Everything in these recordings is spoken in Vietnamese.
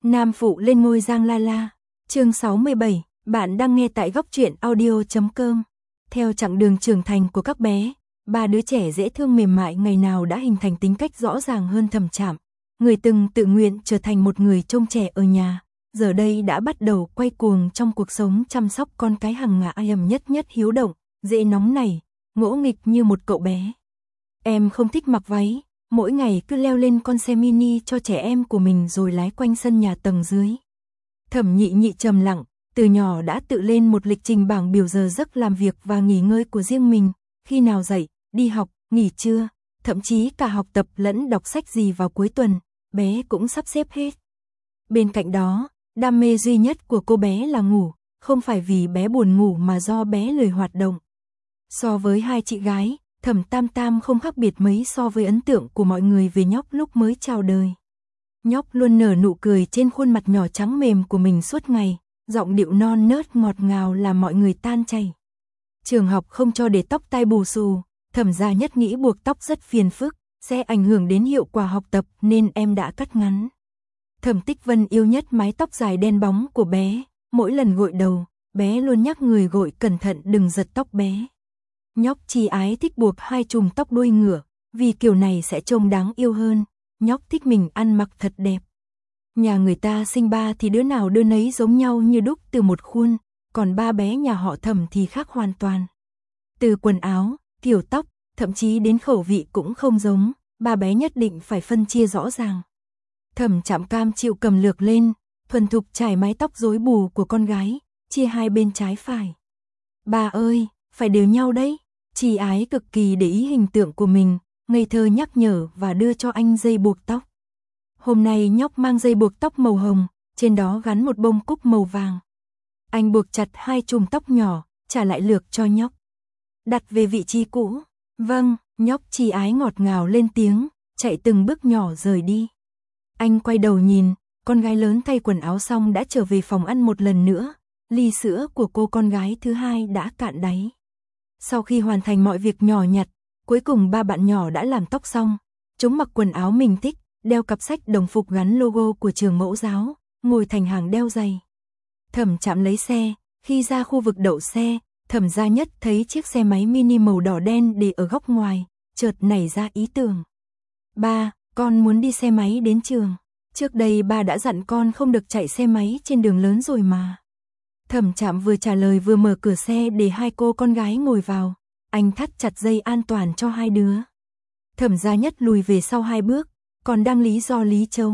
Nam phụ lên ngôi Giang La La. Chương 67, bạn đang nghe tại góc truyện audio.com. Theo chặng đường trưởng thành của các bé, ba đứa trẻ dễ thương mềm mại ngày nào đã hình thành tính cách rõ ràng hơn Thẩm Trạm. Người từng tự nguyện trở thành một người trông trẻ ở nhà, giờ đây đã bắt đầu quay cuồng trong cuộc sống chăm sóc con cái hàng ngày nhất hiếu động, dễ nóng nảy, ngỗ nghịch như một cậu bé. Em không thích mặc váy, mỗi ngày cứ leo lên con xe mini cho trẻ em của mình rồi lái quanh sân nhà tầng dưới. Thẩm Nhị Nhị trầm lặng, từ nhỏ đã tự lên một lịch trình bảng biểu giờ giấc làm việc và nghỉ ngơi của riêng mình, khi nào dậy, đi học, nghỉ trưa, thậm chí cả học tập lẫn đọc sách gì vào cuối tuần, bé cũng sắp xếp hết. Bên cạnh đó, đam mê duy nhất của cô bé là ngủ, không phải vì bé buồn ngủ mà do bé lười hoạt động. So với hai chị gái, Thẩm Tam Tam không khác biệt mấy so với ấn tượng của mọi người về nhóc lúc mới chào đời. Nhóc luôn nở nụ cười trên khuôn mặt nhỏ trắng mềm của mình suốt ngày, giọng điệu non nớt ngọt ngào làm mọi người tan chảy. Trường học không cho để tóc tai bù xù, Thẩm gia nhất nghĩ buộc tóc rất phiền phức, sẽ ảnh hưởng đến hiệu quả học tập nên em đã cắt ngắn. Thẩm Tích Vân yêu nhất mái tóc dài đen bóng của bé, mỗi lần gội đầu, bé luôn nhắc người gội cẩn thận đừng giật tóc bé. Nhóc Chi Ái thích buộc hai chùm tóc đuôi ngựa, vì kiểu này sẽ trông đáng yêu hơn. Nhóc thích mình ăn mặc thật đẹp. Nhà người ta sinh ba thì đứa nào đứa nấy giống nhau như đúc từ một khuôn, còn ba bé nhà họ Thẩm thì khác hoàn toàn. Từ quần áo, kiểu tóc, thậm chí đến khẩu vị cũng không giống, ba bé nhất định phải phân chia rõ ràng. Thẩm Trạm cam chịu cầm lược lên, thuần thục trải mái tóc rối bù của con gái, chia hai bên trái phải. Bà ơi, phải đều nhau đấy. Chi Ái cực kỳ để ý hình tượng của mình, ngây thơ nhắc nhở và đưa cho anh dây buộc tóc. Hôm nay nhóc mang dây buộc tóc màu hồng, trên đó gắn một bông cúc màu vàng. Anh buộc chặt hai chùm tóc nhỏ, trả lại lược cho nhóc. Đặt về vị trí cũ. Vâng, nhóc Chi Ái ngọt ngào lên tiếng, chạy từng bước nhỏ rời đi. Anh quay đầu nhìn, con gái lớn thay quần áo xong đã trở về phòng ăn một lần nữa, ly sữa của cô con gái thứ hai đã cạn đáy. Sau khi hoàn thành mọi việc nhỏ nhặt, cuối cùng ba bạn nhỏ đã làm tóc xong. Chúng mặc quần áo mình thích, đeo cặp sách đồng phục gắn logo của trường mẫu giáo, ngồi thành hàng đeo giày. Thẩm Trạm lấy xe, khi ra khu vực đậu xe, Thẩm Gia Nhất thấy chiếc xe máy mini màu đỏ đen để ở góc ngoài, chợt nảy ra ý tưởng. Ba, con muốn đi xe máy đến trường. Trước đây ba đã dặn con không được chạy xe máy trên đường lớn rồi mà. Thẩm Trạm vừa trả lời vừa mở cửa xe để hai cô con gái ngồi vào. Anh thắt chặt dây an toàn cho hai đứa. Thẩm Gia Nhất lùi về sau hai bước, còn đang lý do lý chấu.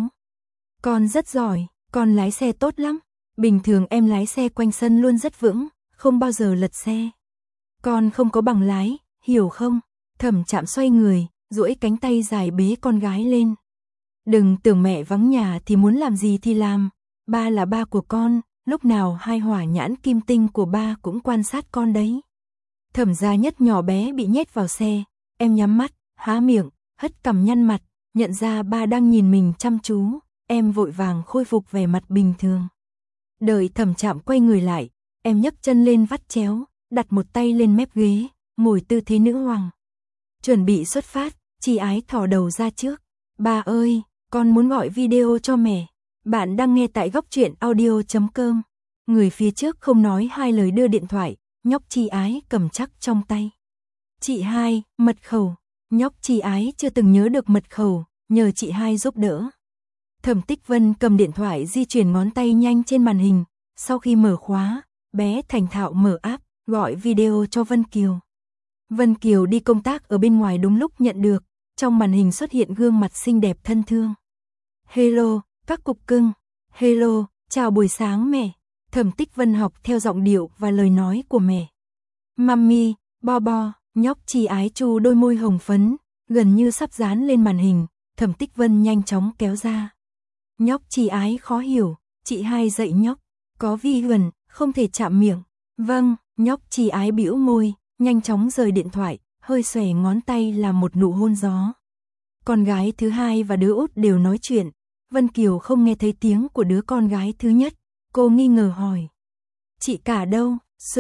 Con rất giỏi, con lái xe tốt lắm. Bình thường em lái xe quanh sân luôn rất vững, không bao giờ lật xe. Con không có bằng lái, hiểu không? Thẩm Trạm xoay người, duỗi cánh tay dài bế con gái lên. Đừng tưởng mẹ vắng nhà thì muốn làm gì thì làm. Ba là ba của con, lúc nào hai hỏa nhãn kim tinh của ba cũng quan sát con đấy. Thẩm Gia Nhất nhỏ bé bị nhét vào xe, em nhắm mắt, há miệng, hất cằm nhăn mặt, nhận ra ba đang nhìn mình chăm chú, em vội vàng khôi phục vẻ mặt bình thường. Đợi Thẩm Trạm quay người lại, em nhấc chân lên vắt chéo, đặt một tay lên mép ghế, ngồi tư thế nữ hoàng. Chuẩn bị xuất phát, Chi Ái thò đầu ra trước. Ba ơi, con muốn gọi video cho mẹ. Bạn đang nghe tại góc truyện audio.com. Người phía trước không nói hai lời đưa điện thoại, nhóc Chi Ái cầm chắc trong tay. Chị hai, mật khẩu. Nhóc Chi Ái chưa từng nhớ được mật khẩu, nhờ chị hai giúp đỡ. Thẩm Tích Vân cầm điện thoại di chuyển ngón tay nhanh trên màn hình, sau khi mở khóa, bé thành thạo mở app, gọi video cho Vân Kiều. Vân Kiều đi công tác ở bên ngoài đúng lúc nhận được, trong màn hình xuất hiện gương mặt xinh đẹp thân thương. Hello, các cục cưng. Hello, chào buổi sáng mẹ. Thẩm Tích Vân học theo giọng điệu và lời nói của mẹ. Mummy, bo, nhóc Chi Ái chu đôi môi hồng phấn, gần như sắp dán lên màn hình, Thẩm Tích Vân nhanh chóng kéo ra. Nhóc Chi Ái khó hiểu, chị hai dạy nhóc, có vi khuẩn, không thể chạm miệng. Vâng, nhóc Chi Ái bĩu môi, nhanh chóng rời điện thoại, hơi xòe ngón tay làm một nụ hôn gió. Con gái thứ hai và đứa út đều nói chuyện, Vân Kiều không nghe thấy tiếng của đứa con gái thứ nhất, cô nghi ngờ hỏi. Chị cả đâu?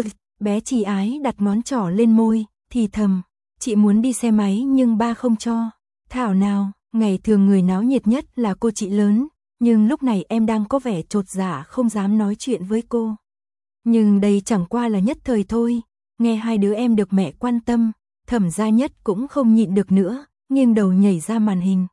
Bé Chi Ái đặt ngón trỏ lên môi, thì thầm, chị muốn đi xe máy nhưng ba không cho. Thảo nào, ngày thường người náo nhiệt nhất là cô chị lớn, nhưng lúc này em đang có vẻ chột dạ không dám nói chuyện với cô. Nhưng đây chẳng qua là nhất thời thôi, nghe hai đứa em được mẹ quan tâm, Thẩm Gia Nhất cũng không nhịn được nữa, nghiêng đầu nhảy ra màn hình.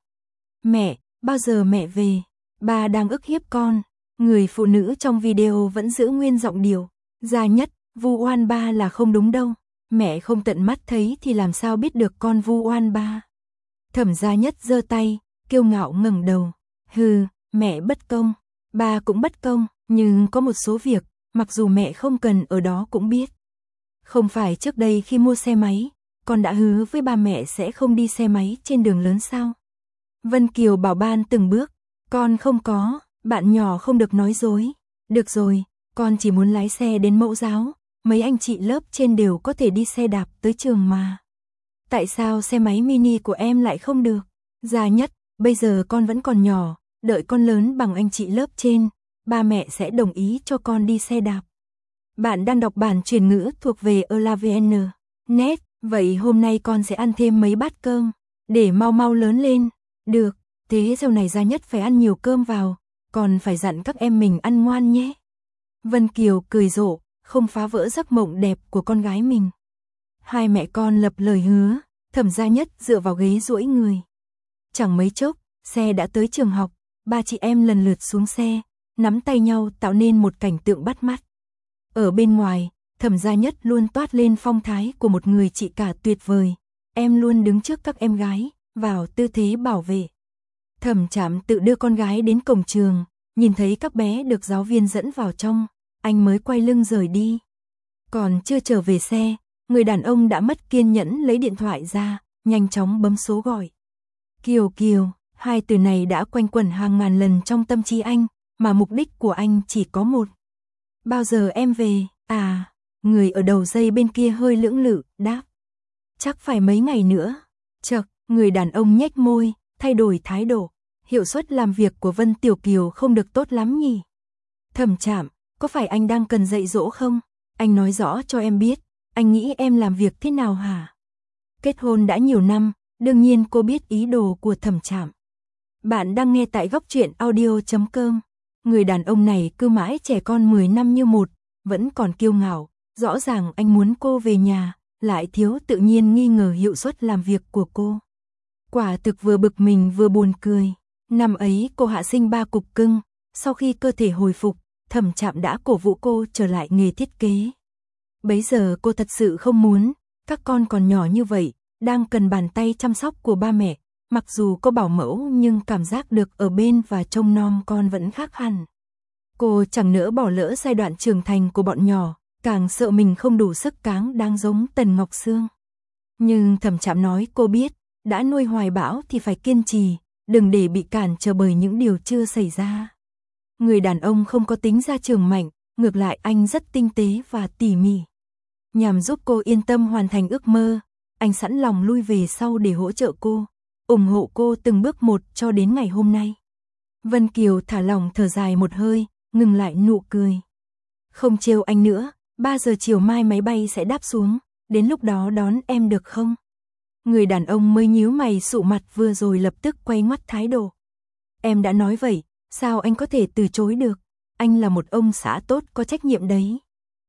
Mẹ, bao giờ mẹ về? Ba đang ức hiếp con. Người phụ nữ trong video vẫn giữ nguyên giọng điệu. Gia Nhất, vu oan ba là không đúng đâu. Mẹ không tận mắt thấy thì làm sao biết được con vu oan ba. Thẩm Gia Nhất giơ tay, kiêu ngạo ngẩng đầu. Hừ, mẹ bất công, ba cũng bất công, nhưng có một số việc, mặc dù mẹ không cần ở đó cũng biết. Không phải trước đây khi mua xe máy, con đã hứa với ba mẹ sẽ không đi xe máy trên đường lớn sao? Vân Kiều bảo ban từng bước, con không có, bạn nhỏ không được nói dối. Được rồi, con chỉ muốn lái xe đến mẫu giáo, mấy anh chị lớp trên đều có thể đi xe đạp tới trường mà. Tại sao xe máy mini của em lại không được? Gia Nhất, bây giờ con vẫn còn nhỏ, đợi con lớn bằng anh chị lớp trên, ba mẹ sẽ đồng ý cho con đi xe đạp. Bạn đang đọc bản truyền ngữ thuộc về ELAVN.net, vậy hôm nay con sẽ ăn thêm mấy bát cơm, để mau mau lớn lên. Được, thế sau này Gia Nhất phải ăn nhiều cơm vào, còn phải dặn các em mình ăn ngoan nhé. Vân Kiều cười rộ, không phá vỡ giấc mộng đẹp của con gái mình. Hai mẹ con lập lời hứa, Thẩm Gia Nhất dựa vào ghế duỗi người. Chẳng mấy chốc, xe đã tới trường học, ba chị em lần lượt xuống xe, nắm tay nhau tạo nên một cảnh tượng bắt mắt. Ở bên ngoài, Thẩm Gia Nhất luôn toát lên phong thái của một người chị cả tuyệt vời. Em luôn đứng trước các em gái, vào tư thế bảo vệ. Thẩm Trạm tự đưa con gái đến cổng trường, nhìn thấy các bé được giáo viên dẫn vào trong, anh mới quay lưng rời đi. Còn chưa trở về xe, người đàn ông đã mất kiên nhẫn lấy điện thoại ra, nhanh chóng bấm số gọi. Kiều Kiều, hai từ này đã quanh quẩn hàng ngàn lần trong tâm trí anh, mà mục đích của anh chỉ có một. Bao giờ em về? À, người ở đầu dây bên kia hơi lưỡng lự, đáp. Chắc phải mấy ngày nữa. Chậc, người đàn ông nhếch môi, thay đổi thái độ. Hiệu suất làm việc của Vân Tiểu Kiều không được tốt lắm nhỉ? Thẩm Trạm, có phải anh đang cần dạy dỗ không? Anh nói rõ cho em biết, anh nghĩ em làm việc thế nào hả? Kết hôn đã nhiều năm, đương nhiên cô biết ý đồ của Thẩm Trạm. Bạn đang nghe tại góc truyện audio.com. Người đàn ông này cứ mãi trẻ con 10 năm như một, vẫn còn kiêu ngạo, rõ ràng anh muốn cô về nhà, lại thiếu tự nhiên nghi ngờ hiệu suất làm việc của cô. Quả thực vừa bực mình vừa buồn cười. Năm ấy cô hạ sinh 3 cục cưng, sau khi cơ thể hồi phục, Thẩm Trạm đã cổ vũ cô trở lại nghề thiết kế. Bấy giờ cô thật sự không muốn, các con còn nhỏ như vậy, đang cần bàn tay chăm sóc của ba mẹ, mặc dù có bảo mẫu nhưng cảm giác được ở bên và trông nom con vẫn khác hẳn. Cô chẳng nỡ bỏ lỡ giai đoạn trưởng thành của bọn nhỏ, càng sợ mình không đủ sức cáng đang giống Tần Ngọc Sương. Nhưng Thẩm Trạm nói cô biết, đã nuôi hoài bão thì phải kiên trì, đừng để bị cản trở bởi những điều chưa xảy ra. Người đàn ông không có tính gia trưởng mạnh, ngược lại anh rất tinh tế và tỉ mỉ. Nhằm giúp cô yên tâm hoàn thành ước mơ, anh sẵn lòng lui về sau để hỗ trợ cô, ủng hộ cô từng bước một cho đến ngày hôm nay. Vân Kiều thả lỏng thở dài một hơi, ngừng lại nụ cười. Không trêu anh nữa, 3 giờ chiều mai máy bay sẽ đáp xuống, đến lúc đó đón em được không? Người đàn ông mới nhíu mày sụ mặt vừa rồi lập tức quay ngoắt thái độ. Em đã nói vậy, sao anh có thể từ chối được? Anh là một ông xã tốt có trách nhiệm đấy.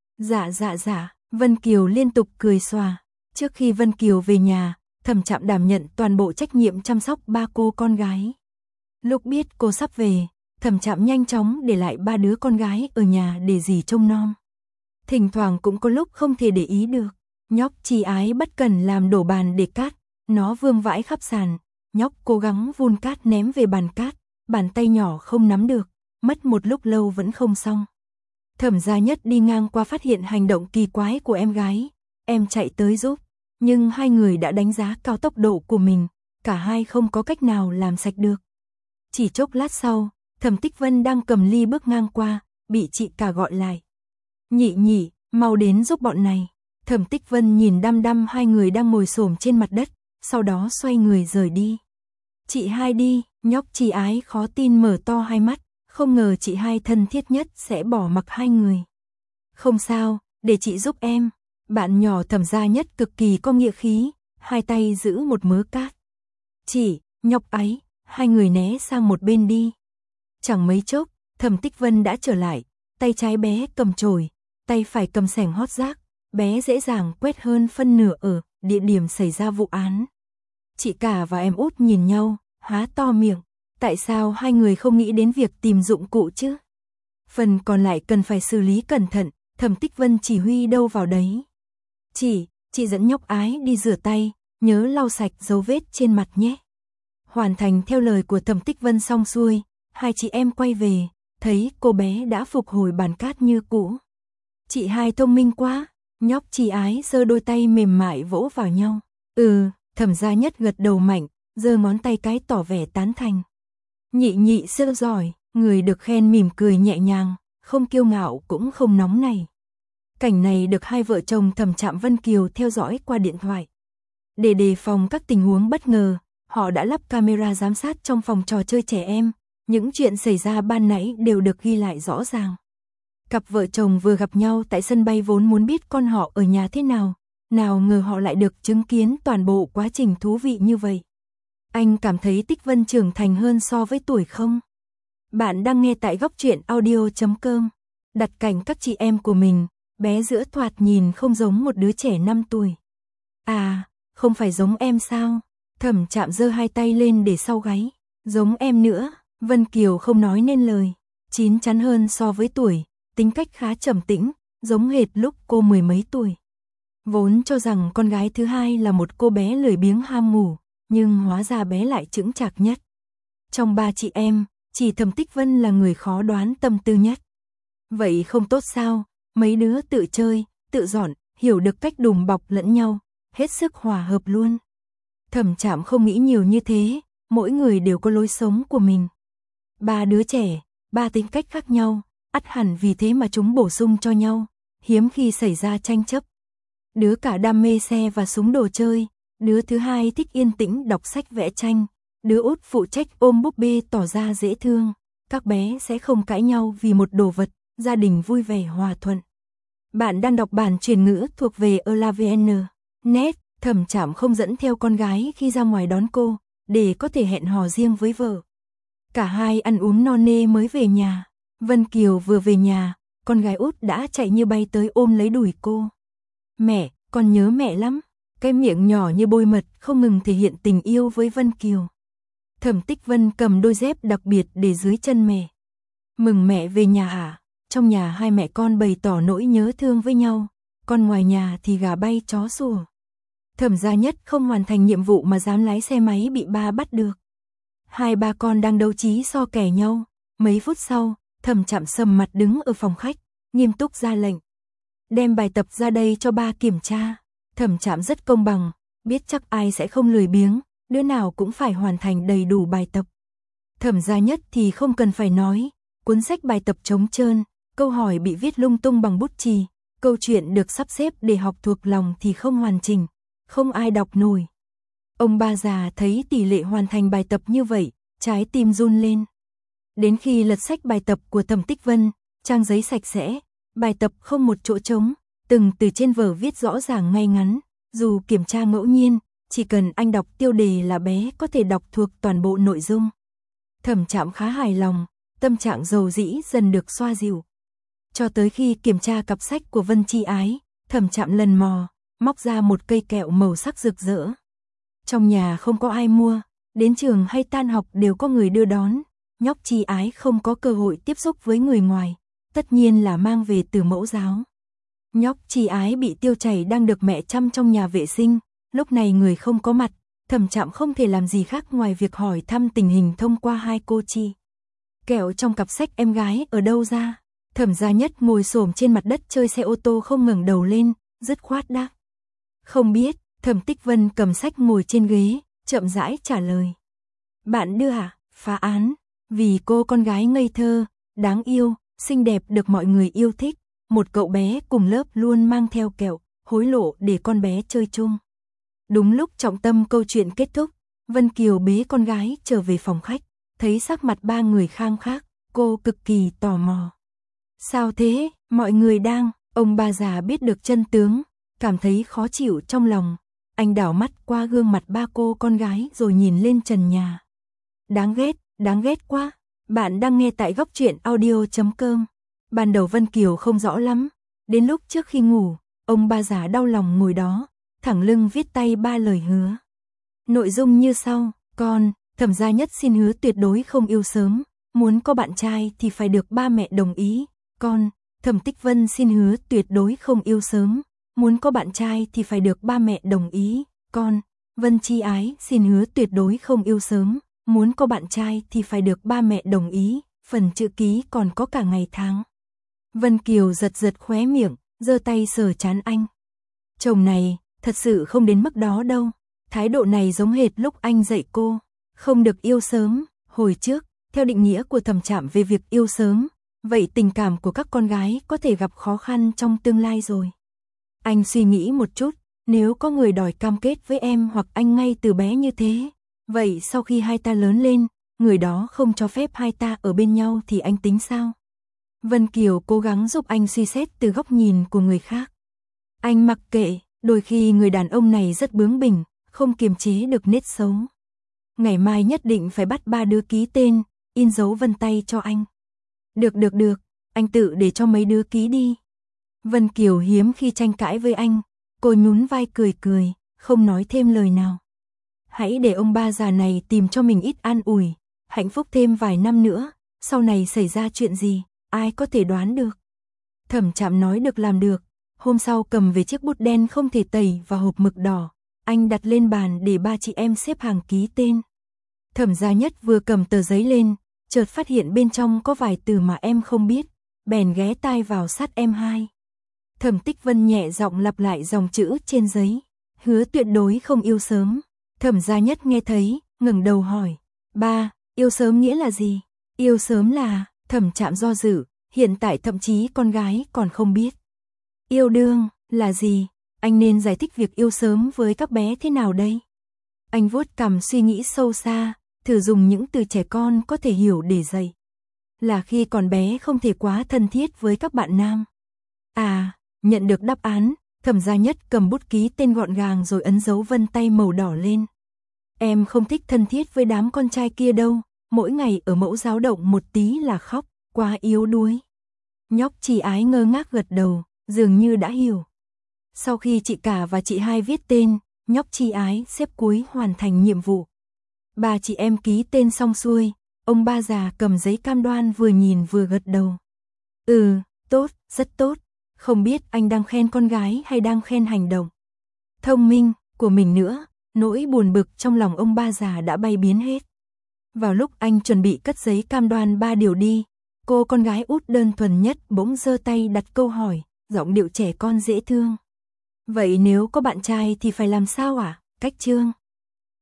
Dạ, Vân Kiều liên tục cười xòa. Trước khi Vân Kiều về nhà, Thẩm Trạm đảm nhận toàn bộ trách nhiệm chăm sóc 3 cô con gái. Lúc biết cô sắp về, Thẩm Trạm nhanh chóng để lại 3 đứa con gái ở nhà để dì trông nom. Thỉnh thoảng cũng có lúc không thể để ý được. Nhóc Chi Ái bất cần làm đổ bàn để cát, nó vương vãi khắp sàn. Nhóc cố gắng vun cát ném về bàn cát, bàn tay nhỏ không nắm được, mất một lúc lâu vẫn không xong. Thẩm Gia Nhất đi ngang qua phát hiện hành động kỳ quái của em gái, em chạy tới giúp, nhưng hai người đã đánh giá cao tốc độ của mình, cả hai không có cách nào làm sạch được. Chỉ chốc lát sau, Thẩm Tích Vân đang cầm ly bước ngang qua, bị chị cả gọi lại. Nhị, mau đến giúp bọn này. Thẩm Tích Vân nhìn đăm đăm hai người đang ngồi xổm trên mặt đất, sau đó xoay người rời đi. Chị hai đi, nhóc Chi Ái khó tin mở to hai mắt, không ngờ chị hai thân thiết nhất sẽ bỏ mặc hai người. Không sao, để chị giúp em. Bạn nhỏ Thẩm Gia Nhất cực kỳ có nghĩa khí, hai tay giữ một mớ cát. Chị, nhóc Ái, hai người né sang một bên đi. Chẳng mấy chốc, Thẩm Tích Vân đã trở lại, tay trái bé cầm chổi, tay phải cầm xẻng hót rác, bé dễ dàng quét hơn phân nửa ở địa điểm xảy ra vụ án. Chị cả và em út nhìn nhau, há to miệng, tại sao hai người không nghĩ đến việc tìm dụng cụ chứ? Phần còn lại cần phải xử lý cẩn thận, Thẩm Tích Vân chỉ huy đâu vào đấy. Chị dẫn nhóc Ái đi rửa tay, nhớ lau sạch dấu vết trên mặt nhé. Hoàn thành theo lời của Thẩm Tích Vân xong xuôi, hai chị em quay về, thấy cô bé đã phục hồi bản cát như cũ. Chị hai thông minh quá, nhóc chị Ái giơ đôi tay mềm mại vỗ vào nhau. Thẩm Gia Nhất gật đầu mạnh, giơ ngón tay cái tỏ vẻ tán thành. Nhị siêu giỏi, người được khen mỉm cười nhẹ nhàng, không kiêu ngạo cũng không nóng này. Cảnh này được hai vợ chồng Thẩm Trạm Vân Kiều theo dõi qua điện thoại. Để đề phòng các tình huống bất ngờ, họ đã lắp camera giám sát trong phòng trò chơi trẻ em, những chuyện xảy ra ban nãy đều được ghi lại rõ ràng. Cặp vợ chồng vừa gặp nhau tại sân bay vốn muốn biết con họ ở nhà thế nào, nào ngờ họ lại được chứng kiến toàn bộ quá trình thú vị như vậy. Anh cảm thấy Tích Vân trưởng thành hơn so với tuổi không? Bạn đang nghe tại góc truyện audio.com. Đặt cảnh các chị em của mình, bé giữa thoạt nhìn không giống một đứa trẻ 5 tuổi. À, không phải giống em sao? Thẩm Trạm giơ hai tay lên để sau gáy. Giống em nữa, Vân Kiều không nói nên lời. Chín chắn hơn so với tuổi, tính cách khá trầm tĩnh, giống hệt lúc cô mười mấy tuổi. Vốn cho rằng con gái thứ hai là một cô bé lười biếng ham ngủ, nhưng hóa ra bé lại chững chạc nhất. Trong ba chị em, chỉ Thẩm Tích Vân là người khó đoán tâm tư nhất. Vậy không tốt sao, mấy đứa tự chơi, tự dọn, hiểu được cách đùm bọc lẫn nhau, hết sức hòa hợp luôn. Thẩm Trạm không nghĩ nhiều như thế, mỗi người đều có lối sống của mình. Ba đứa trẻ, ba tính cách khác nhau, ắt hẳn vì thế mà chúng bổ sung cho nhau, hiếm khi xảy ra tranh chấp. Đứa cả đam mê xe và súng đồ chơi, đứa thứ hai thích yên tĩnh đọc sách vẽ tranh, đứa út phụ trách ôm búp bê tỏ ra dễ thương. Các bé sẽ không cãi nhau vì một đồ vật, gia đình vui vẻ hòa thuận. Bạn đang đọc bản chuyển ngữ thuộc về ELAVN. Net, Thẩm Trạm không dẫn theo con gái khi ra ngoài đón cô, để có thể hẹn hò riêng với vợ. Cả hai ăn uống no nê mới về nhà. Vân Kiều vừa về nhà, con gái út đã chạy như bay tới ôm lấy đùi cô. Mẹ, con nhớ mẹ lắm. Cái miệng nhỏ như bôi mật không ngừng thể hiện tình yêu với Vân Kiều. Thẩm Tích Vân cầm đôi dép đặc biệt để dưới chân mẹ. Mừng mẹ về nhà à? Trong nhà hai mẹ con bày tỏ nỗi nhớ thương với nhau, còn ngoài nhà thì gà bay chó sủa. Thẩm Gia Nhất không hoàn thành nhiệm vụ mà dám lái xe máy bị ba bắt được. Hai ba con đang đấu trí so kè nhau, mấy phút sau, Thẩm Trạm sầm mặt đứng ở phòng khách, nghiêm túc ra lệnh. Đem bài tập ra đây cho ba kiểm tra. Thẩm Trạm rất công bằng, biết chắc ai sẽ không lười biếng, đứa nào cũng phải hoàn thành đầy đủ bài tập. Thẩm Gia Nhất thì không cần phải nói, cuốn sách bài tập trống trơn, câu hỏi bị viết lung tung bằng bút chì, câu chuyện được sắp xếp để học thuộc lòng thì không hoàn chỉnh, không ai đọc nổi. Ông ba già thấy tỷ lệ hoàn thành bài tập như vậy, trái tim run lên. Đến khi lật sách bài tập của Thẩm Tích Vân, trang giấy sạch sẽ, bài tập không một chỗ trống, từng từ trên vở viết rõ ràng ngay ngắn, dù kiểm tra ngẫu nhiên, chỉ cần anh đọc tiêu đề là bé có thể đọc thuộc toàn bộ nội dung. Thẩm Trạm khá hài lòng, tâm trạng dầu dĩ dần được xoa dịu. Cho tới khi kiểm tra cặp sách của Vân Chi Ái, Thẩm Trạm lần mò, móc ra một cây kẹo màu sắc rực rỡ. Trong nhà không có ai mua, đến trường hay tan học đều có người đưa đón, nhóc Chi Ái không có cơ hội tiếp xúc với người ngoài, tất nhiên là mang về từ mẫu giáo. Nhóc Chi Ái bị tiêu chảy đang được mẹ chăm trong nhà vệ sinh, lúc này người không có mặt, Thẩm Trạm không thể làm gì khác ngoài việc hỏi thăm tình hình thông qua hai cô Chi. Kẹo trong cặp sách em gái ở đâu ra? Thẩm Gia Nhất ngồi xổm trên mặt đất chơi xe ô tô không ngẩng đầu lên, dứt khoát đáp. Không biết. Thẩm Tích Vân cầm sách ngồi trên ghế, chậm rãi trả lời. Bạn đưa à? Phá án. Vì cô con gái ngây thơ, đáng yêu, xinh đẹp được mọi người yêu thích, một cậu bé cùng lớp luôn mang theo kẹo, hối lộ để con bé chơi chung. Đúng lúc trọng tâm câu chuyện kết thúc, Vân Kiều bế con gái trở về phòng khách, thấy sắc mặt ba người khang khác, cô cực kỳ tò mò. Sao thế? Mọi người đang... Ông ba già biết được chân tướng, cảm thấy khó chịu trong lòng. Anh đảo mắt qua gương mặt ba cô con gái rồi nhìn lên trần nhà. Đáng ghét quá. Bạn đang nghe tại góc truyện audio.com. Ban đầu Vân Kiều không rõ lắm. Đến lúc trước khi ngủ, ông ba già đau lòng ngồi đó, thẳng lưng viết tay 3 lời hứa. Nội dung như sau: con, Thẩm Gia Nhất xin hứa tuyệt đối không yêu sớm, muốn có bạn trai thì phải được ba mẹ đồng ý. Con, Thẩm Tích Vân xin hứa tuyệt đối không yêu sớm, muốn có bạn trai thì phải được ba mẹ đồng ý. Con, Vân Chi Ái xin hứa tuyệt đối không yêu sớm, muốn có bạn trai thì phải được ba mẹ đồng ý. Phần chữ ký còn có cả ngày tháng. Vân Kiều giật giật khóe miệng, giơ tay sờ trán anh. Chồng này, thật sự không đến mức đó đâu. Thái độ này giống hệt lúc anh dạy cô, không được yêu sớm. Hồi trước, theo định nghĩa của Thẩm Trạm về việc yêu sớm, vậy tình cảm của các con gái có thể gặp khó khăn trong tương lai rồi. Anh suy nghĩ một chút, nếu có người đòi cam kết với em hoặc anh ngay từ bé như thế, vậy sau khi hai ta lớn lên, người đó không cho phép hai ta ở bên nhau thì anh tính sao? Vân Kiều cố gắng giúp anh suy xét từ góc nhìn của người khác. Anh mặc kệ, đôi khi người đàn ông này rất bướng bỉnh, không kiềm chế được nết xấu. Ngày mai nhất định phải bắt 3 đứa ký tên, in dấu vân tay cho anh. Được, anh tự để cho mấy đứa ký đi. Vân Kiều hiếm khi tranh cãi với anh, cô nhún vai cười, không nói thêm lời nào. Hãy để ông ba già này tìm cho mình ít an ủi, hạnh phúc thêm vài năm nữa, sau này xảy ra chuyện gì, ai có thể đoán được. Thẩm Trạm nói được làm được, hôm sau cầm về chiếc bút đen không thể tẩy và hộp mực đỏ, anh đặt lên bàn để ba chị em xếp hàng ký tên. Thẩm Gia Nhất vừa cầm tờ giấy lên, chợt phát hiện bên trong có vài từ mà em không biết, bèn ghé tai vào sát em hai. Thẩm Tích Vân nhẹ giọng lặp lại dòng chữ trên giấy, hứa tuyệt đối không yêu sớm. Thẩm Gia Nhất nghe thấy, ngẩng đầu hỏi, ba, yêu sớm nghĩa là gì? Yêu sớm là, Thẩm Trạm do dự, hiện tại thậm chí con gái còn không biết. Yêu đương là gì? Anh nên giải thích việc yêu sớm với các bé thế nào đây? Anh vuốt cằm suy nghĩ sâu xa, thử dùng những từ trẻ con có thể hiểu để dạy. Là khi còn bé không thể quá thân thiết với các bạn nam. À, nhận được đáp án, Thẩm Gia Nhất cầm bút ký tên gọn gàng rồi ấn dấu vân tay màu đỏ lên. Em không thích thân thiết với đám con trai kia đâu, mỗi ngày ở mẫu giáo động một tí là khóc, quá yếu đuối. Nhóc Chi Ái ngơ ngác gật đầu, dường như đã hiểu. Sau khi chị cả và chị hai viết tên, nhóc Chi Ái xếp cuối hoàn thành nhiệm vụ. Ba chị em ký tên xong xuôi, ông ba già cầm giấy cam đoan vừa nhìn vừa gật đầu. Tốt, rất tốt, không biết anh đang khen con gái hay đang khen hành động thông minh của mình nữa. Nỗi buồn bực trong lòng ông ba già đã bay biến hết. Vào lúc anh chuẩn bị cất giấy cam đoan 3 điều đi, cô con gái út đơn thuần nhất bỗng giơ tay đặt câu hỏi, giọng điệu trẻ con dễ thương. Vậy nếu có bạn trai thì phải làm sao ạ? Cách Trương.